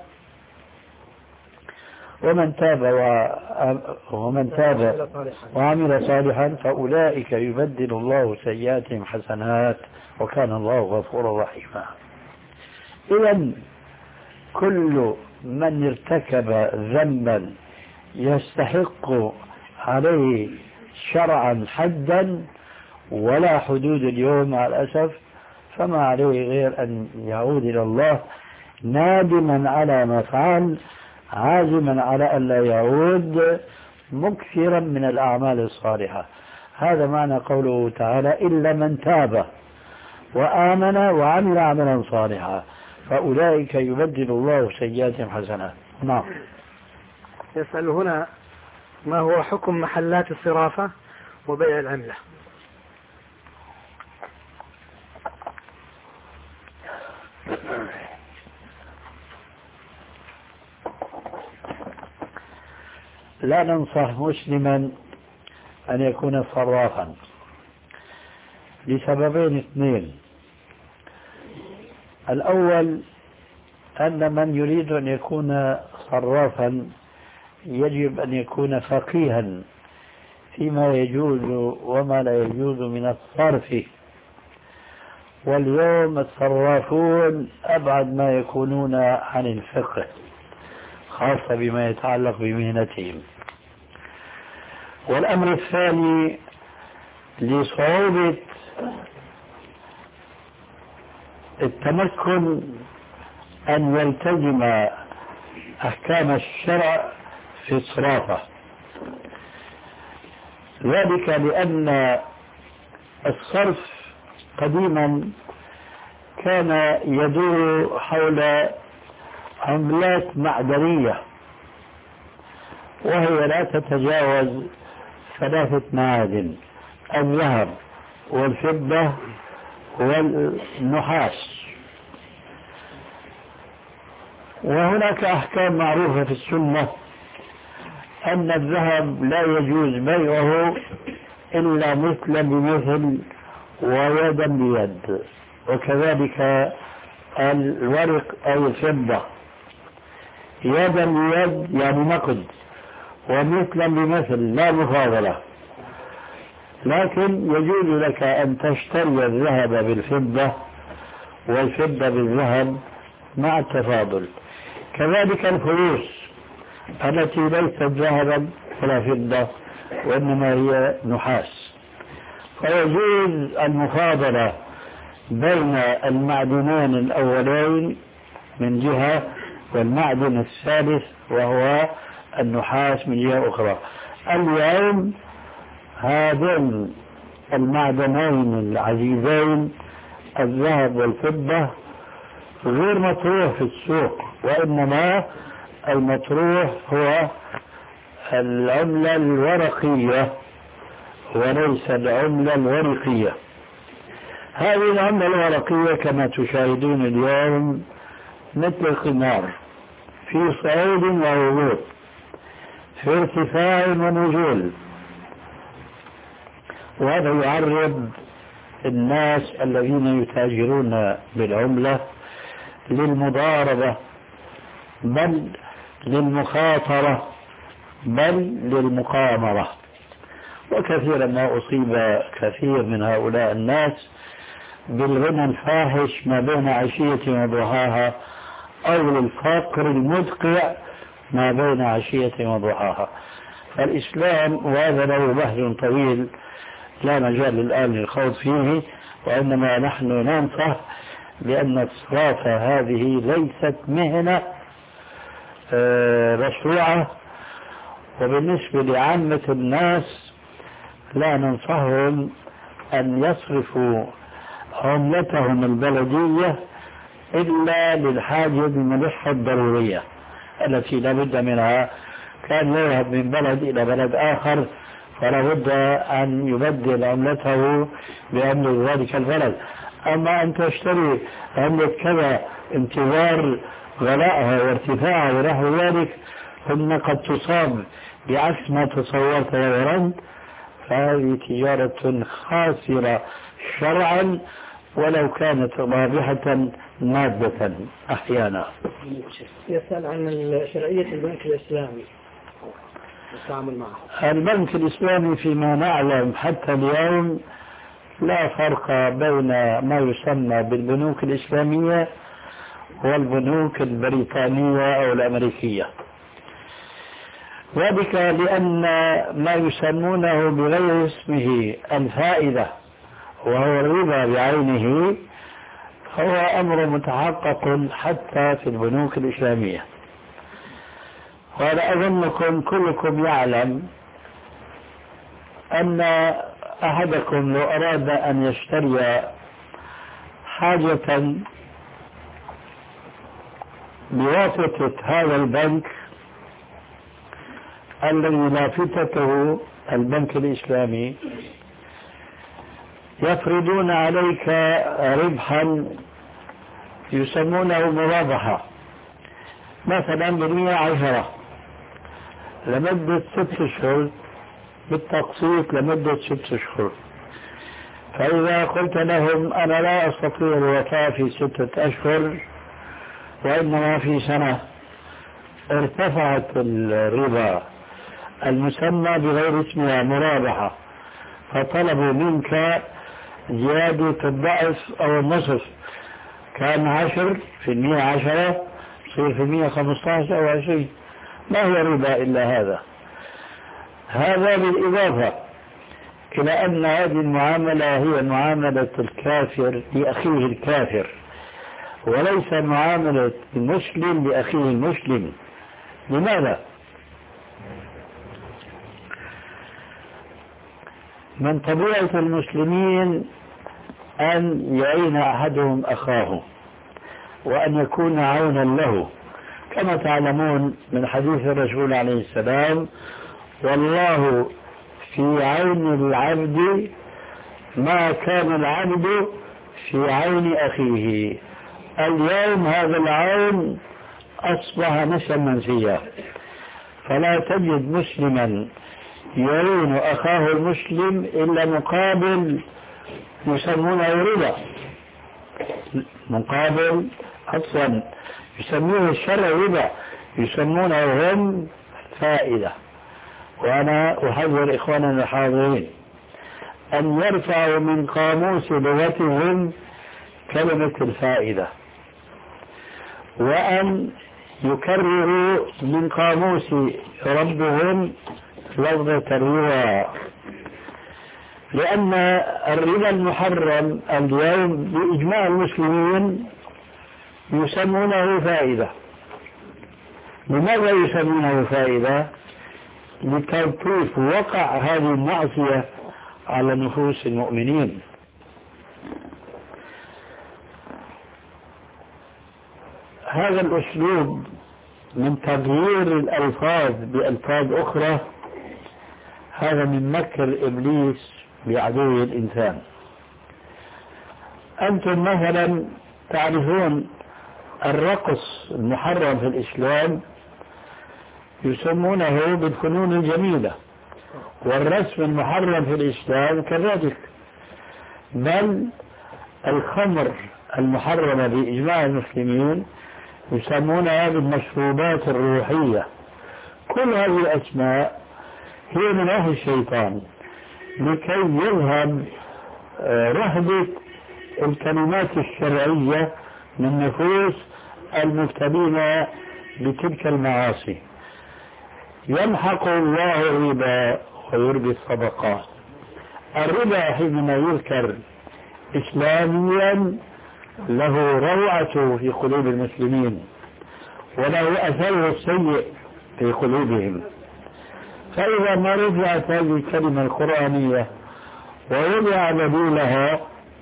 ومن تاب ومن تاب وعمل صالحا فأولئك يبدل الله سيئاتهم حسنات وكان الله غفورا رحيما. إذن كل من ارتكب ذنبا يستحق عليه شرعا حدا ولا حدود اليوم مع الأسف، فما عليه غير أن يعود إلى الله نادما على ما فعل، عازما على أن لا يعود، مكثرا من الأعمال الصالحة. هذا معنى قوله تعالى: إلا من تاب وآمن وعمل عملا صالحا فأولئك يبدل الله سيئاتهم حسنات. نعم. يسأل هنا: ما هو حكم محلات الصرافة وبيع العملة؟ لا ننصح مسلما أن يكون صرافا لسببين اثنين. الأول أن من يريد أن يكون صرافا يجب أن يكون فقيها فيما يجوز وما لا يجوز من الصرف، واليوم الصرافون أبعد ما يكونون عن الفقه خاصة بما يتعلق بمهنتهم. والأمر الثاني لصعوبة التمكن أن يلتزم أحكام الشرع في الصرافة، ذلك لأن الصرف قديما كان يدور حول عملات معدنية وهي لا تتجاوز ثلاثة معادن: الذهب والفضة والنحاس. وهناك أحكام معروفة في السنة أن الذهب لا يجوز بيعه إلا مثلا بمثل ويدا بيد، وكذلك الورق أو الفضة يدا بيد يعني نقد، ومثلا بمثل لا مفاضلة. لكن يجوز لك أن تشتري الذهب بالفضة والفضة بالذهب مع التفاضل. كذلك الفلوس التي ليست ذهبا ولا فضة وإنما هي نحاس، فيجوز المفاضلة بين المعدنين الأولين من جهة والمعدن الثالث وهو النحاس من جهة أخرى. اليوم هذين المعدنين العزيزين الذهب والفضة غير مطروح في السوق، وإنما المطروح هو العملة الورقية وليس العملة الورقية. هذه العملة الورقية كما تشاهدون اليوم مثل القمار، في صعود وهبوط، في ارتفاع ونزول، وهذا يعرض الناس الذين يتاجرون بالعملة للمضاربة، بل للمخاطرة، بل للمقامرة. وكثيرا ما أصيب كثير من هؤلاء الناس بالغنى الفاحش ما بين عشية وضحاها، أو للفقر المدقع ما بين عشية وضحاها. فالإسلام، وهذا له بحث طويل لا مجال الآن للخوض فيه، وإنما نحن ننصح بأن الصرافة هذه ليست مهنة مشروعة، وبالنسبة لعامة الناس لا ننصحهم أن يصرفوا عملتهم البلدية إلا للحاجة الملحة الضرورية التي لا بد منها. كان يذهب من بلد إلى بلد آخر فلا بد أن يبدل عملته بعملة ذلك البلد. أما أن تشتري عملة كذا انتظار غلائها وارتفاعها ونحو ذلك، ثم قد تصاب بعكس ما تصورت وظننت، فهذه تجارة خاسرة شرعا ولو كانت رابحة مادة أحيانا. يسأل عن شرعية البنك الإسلامي والتعامل معه. البنك الإسلامي فيما نعلم حتى اليوم لا فرق بين ما يسمى بالبنوك الإسلامية والبنوك البريطانية أو الأمريكية، وذلك لأن ما يسمونه بغير اسمه الفائدة وهو الربا بعينه هو أمر متحقق حتى في البنوك الإسلامية. وأنا أظنكم كلكم يعلم أن أحدكم لو أراد أن يشتري حاجة بواسطة هذا البنك الذي لافتته البنك الإسلامي، يفرضون عليك ربحا يسمونه مرابحة، مثلا بالمئة عشرة لمدة ست أشهر بالتقسيط لمدة ست أشهر. فإذا قلت لهم أنا لا أستطيع الوفاء في ستة أشهر وإنما في سنة، ارتفعت الربا المسمى بغير اسمها مرابحة، فطلبوا منك زيادة الضعف أو النصف، كان عشر في المئة عشرة يصير في المئة خمسة عشر أو عشرين. ما هو الربا إلا هذا؟ هذا بالإضافة إلى أن هذه المعاملة هي معاملة الكافر لأخيه الكافر، وليس معاملة المسلم لأخيه المسلم. لماذا؟ من طبيعة المسلمين أن يعين أحدهم أخاه وأن يكون عونا له، كما تعلمون من حديث الرسول عليه السلام: والله في عون العبد ما كان العبد في عون أخيه. اليوم هذا العون أصبح نسا منسيا، فلا تجد مسلما يعين أخاه المسلم إلا مقابل يسمونه ربا، مقابل أصلا يسمونه الشرع ربا، يسمونه هم فائدة. وأنا أحذر إخواننا الحاضرين أن يرفعوا من قاموس لغتهم كلمة الفائدة، وأن يكرروا من قاموس ربهم لفظة الربا، لأن الربا المحرم اليوم بإجماع المسلمين يسمونه فائدة. لماذا يسمونه فائدة؟ لتلطيف وقع هذه المعصية على نفوس المؤمنين. هذا الأسلوب من تغيير الألفاظ بألفاظ أخرى هذا من مكر إبليس بعدو الإنسان. أنتم مثلا تعرفون الرقص المحرم في الإسلام يسمونه بالفنون الجميلة، والرسم المحرم في الإسلام كذلك، بل الخمر المحرمة بإجماع المسلمين يسمونها بالمشروبات الروحية. كل هذه الأسماء هي من أهل الشيطان لكي يذهب رهبة الكلمات الشرعية من نفوس المبتلين بتلك المعاصي. يمحق الله الربا ويربي الصدقات. الربا حينما يذكر إسلاميا له روعته في قلوب المسلمين وله أثره السيء في قلوبهم، فإذا ما رفعت هذه الكلمة القرآنية ووضع بديلها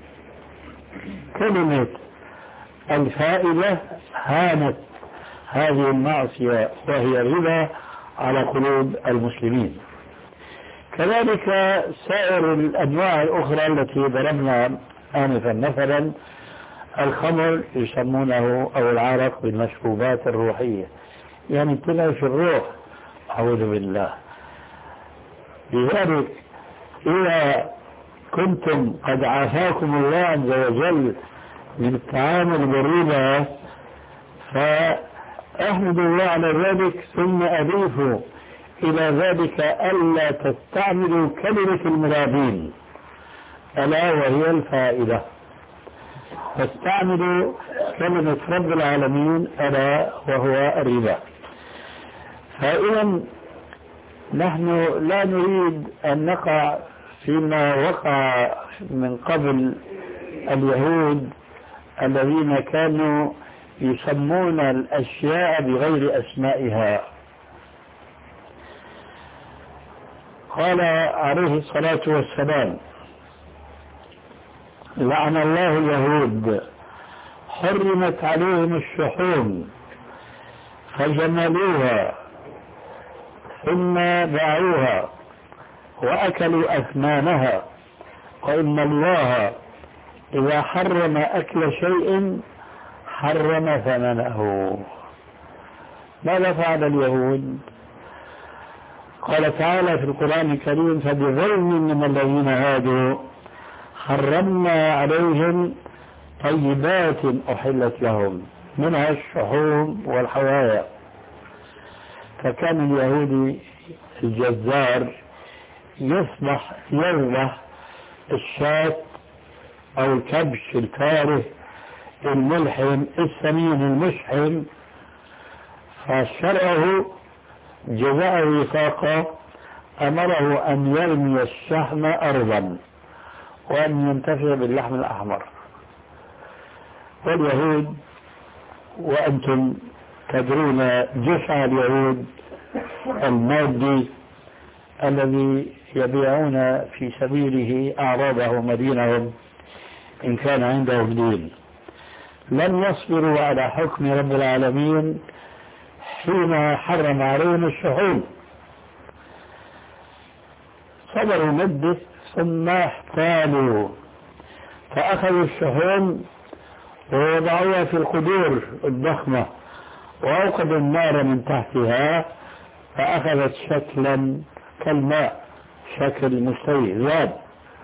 كلمة الفائدة هانت هذه المعصية وهي الربا على قلوب المسلمين. كذلك سائر الأنواع الأخرى التي ضربنا آنفا، مثلا الخمر يسمونه أو العرق بالمشروبات الروحية، يعني تنعش الروح، أعوذ بالله. لذلك إذا كنتم قد عافاكم الله عز وجل من التعامل بالربا فأحمدوا الله على ذلك، ثم أضيفوا إلى ذلك ألا تستعملوا كلمة المرابين ألا وهي الفائدة، فاستعملوا كلمة رب العالمين ألا وهو الربا. فإذا نحن لا نريد أن نقع فيما وقع من قبل اليهود الذين كانوا يسمون الأشياء بغير أسمائها. قال عليه الصلاة والسلام: لعن الله اليهود حرمت عليهم الشحوم فجملوها ثم باعوها وأكلوا أثمانها، وإن الله إذا حرم أكل شيء حرم ثمنه. ماذا فعل اليهود؟ قال تعالى في القرآن الكريم: فبظلم من الذين هادوا حرمنا عليهم طيبات أحلت لهم منها الشحوم والحوايا. فكان اليهودي الجزار يصبح يذبح الشاة أو الكبش الكاره الملحم السمين المشحم، فشرعه جزاء وفاقه أمره أن يرمي الشحم أرضا وأن ينتفع باللحم الأحمر. واليهود وأنتم تدرون جشع اليهود المادي الذي يبيعون في سبيله أعراضهم ودينهم إن كان عندهم دين، لم يصبروا على حكم رب العالمين حين حرم عليهم الشحوم، صبروا مدة ثم احتالوا فأخذوا الشحوم ووضعوها في القدور الضخمة وأوقدوا النار من تحتها فأخذت شكلا كالماء، شكل مستوي ذاب.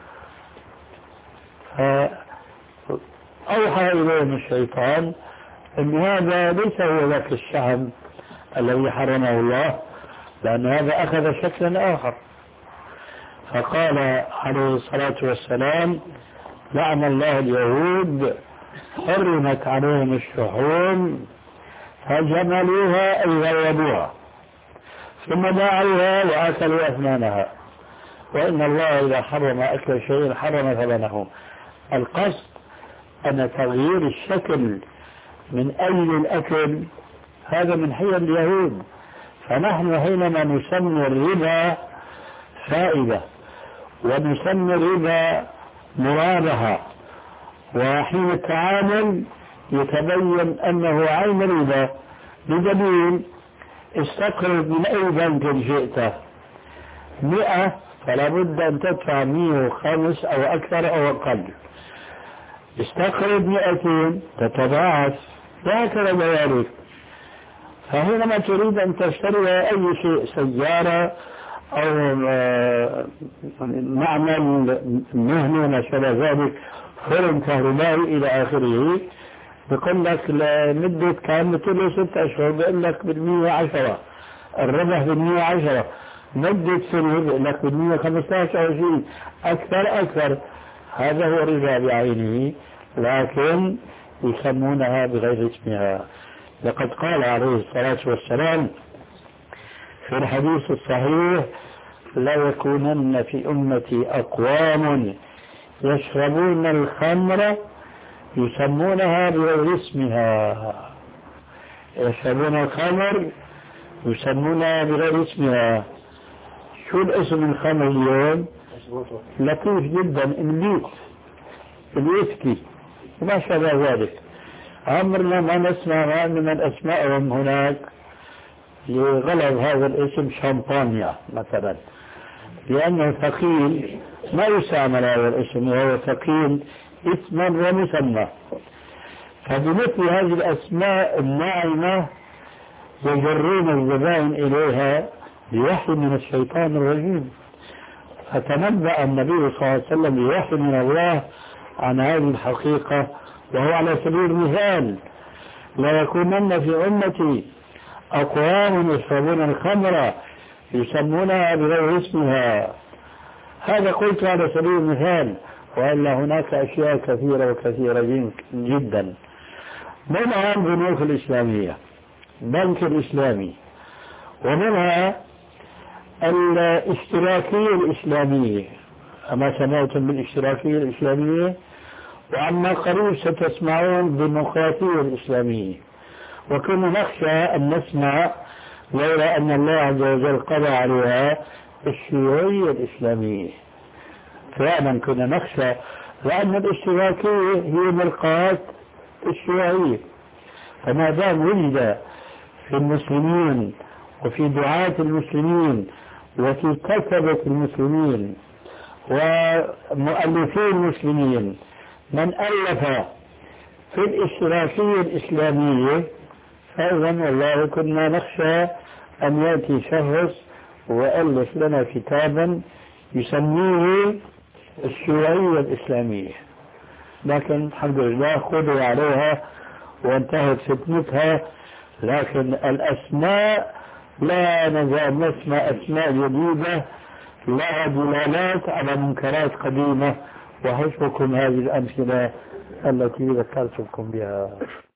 فأوحى إليهم الشيطان أن هذا ليس هو ذاك الشحم الذي حرمه الله، لأن هذا أخذ شكلا آخر. فقال عليه الصلاة والسلام: لعن الله اليهود حرمت عليهم الشحوم فجملوها أي غيبوها ثم باعوها وأكلوا أثمانها، وإن الله إذا حرم أكل شيء حرم ثمنه. القصد أن تغيير الشكل من أجل الأكل هذا من حيل اليهود. فنحن حينما نسمي الربا فائدة ونسمي الربا مرابحة، وحين التعامل يتبين أنه عين الربا بدليل: استقرض من أي بنك شئت مئة فلا بد أن تدفع مئة وخمس أو أكثر أو أقل. استقرض مئتين تتضاعف وهكذا ذلك. فحينما تريد أن تشتري أي شيء، سيارة أو معمل مهني ما شابه ذلك، فرن كهربائي إلى آخره، بقول لك لمدة كان له ست أشهر بقول لك بالمية عشرة، الربح بالمية عشرة، مدة سنة بقول لك بالمية خمسة عشر أو عشرين، أكثر أكثر. هذا هو الربا بعينه، لكن يسمونها بغير اسمها. لقد قال عليه الصلاة والسلام في الحديث الصحيح: لا يكونن في أمتي أقوام يشربون الخمر يسمونها بغير اسمها. يشربون الخمر يسمونها بغير اسمها. شو الاسم الخمر اليوم؟ لطيف جدا، البيت، الويسكي وما شابه ذلك. عمرنا ما نسمع من الأسماء هناك لغلب هذا الاسم شامبانيا مثلا، لأنه ثقيل، ما يستعمل هذا الاسم وهو ثقيل اسما ومسمى. فبمثل هذه الأسماء الناعمة يجرون الزبائن إليها بوحي من الشيطان الرجيم. فتنبأ النبي صلى الله عليه وسلم بوحي من الله عن هذه الحقيقة، وهو على سبيل المثال: لا يكونن في أمتي أقوام يشربون الخمر يسمونها بغير اسمها. هذا قلت على سبيل المثال، وإلا هناك أشياء كثيرة وكثيرة جدا. منها البنوك الإسلامية، البنك الإسلامي، ومنها الاشتراكية الإسلامية. أما سمعتم بالاشتراكية الإسلامية؟ وعما قريب ستسمعون بالديمقراطية الإسلامية. وكنا نخشى أن نسمع، لولا أن الله عز وجل قضى عليها، الشيوعية الإسلامية. فعلا كنا نخشى، لأن الاشتراكية هي ملقاة الشيوعية. فما دام وجد في المسلمين وفي دعاة المسلمين وفي كتبة المسلمين ومؤلفي المسلمين من ألف في الاشتراكية الإسلامية، فإذا والله كنا نخشى أن يأتي شخص وألف لنا كتابا يسميه الشيوعية الإسلامية. لكن الحمد لله قضوا عليها وانتهت فتنتها. لكن الأسماء لا نزال نسمع أسماء جديدة لها دلالات على منكرات قديمة، وحسبكم هذه الأمثلة التي ذكرتكم بها.